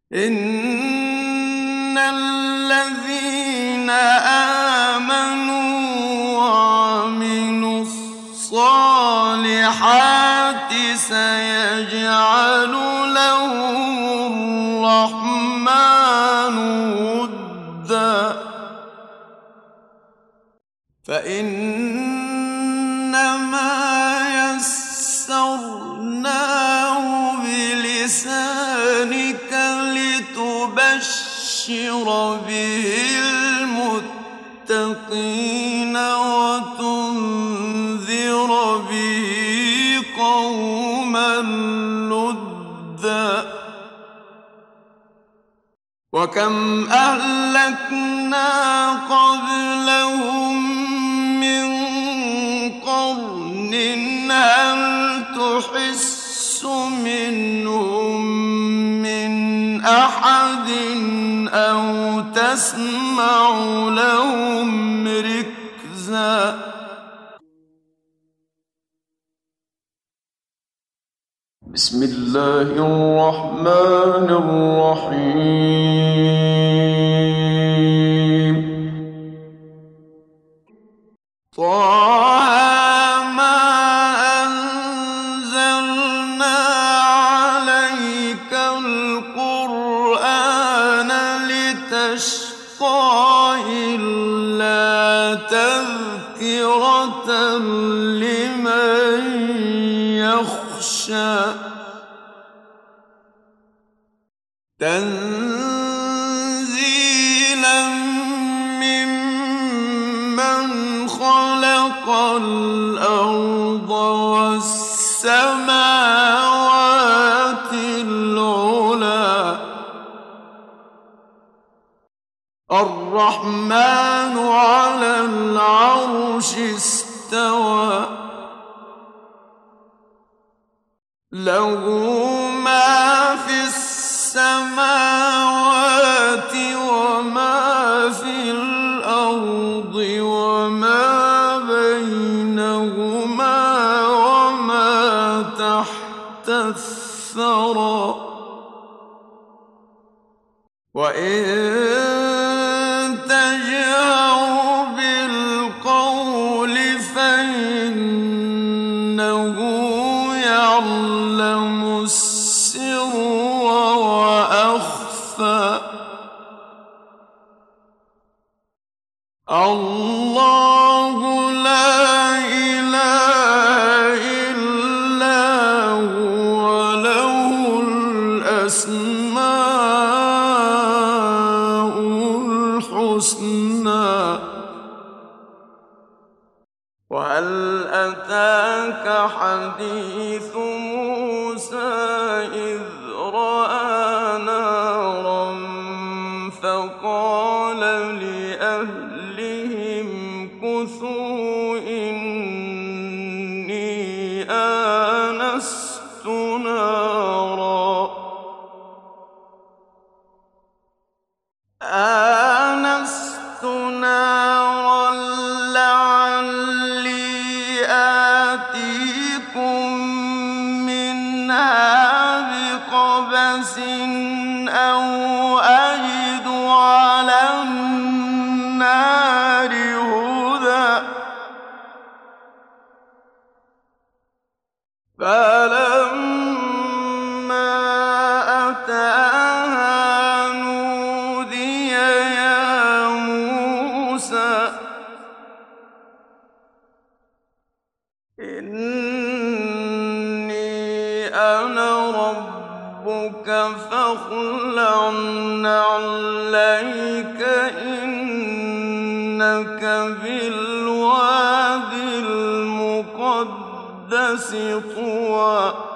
إن الذين آمنوا وعملوا الصالحات سيجعل لهم الرحمن ودا فإنما يسرناه بلسانك لتبشر به المتقين وتنذر به قوما لدا وكم أهلكنا قبلهم من قرن هل تحس منهم من أحد أو تسمع لهم ركزا بسم الله الرحمن الرحيم طه ما أنزلنا عليك القرآن لتشقى إلا تذكرة لمن يخشى تنزيلا ممن خلق الأرض والسماوات العلى الرحمن على العرش استوى له ما في السماوات وما في الأرض وما بينهما وما تحت الثرى وإن تجهر بالقول فإنه يعلم السر وأخفى الله لا إله إلا هو له الأسماء الحسنى وهل أتاك حديث موسى إذ رأى نارا فقال لأهلهم كثوا إني آنست نارا لعلي آتيكم منها بقبس أو أجد على النار هدى فلما أتاها نودي يا موسى إني أنا ربك فاخلع نعليك إنك بالوادي المقدس طوى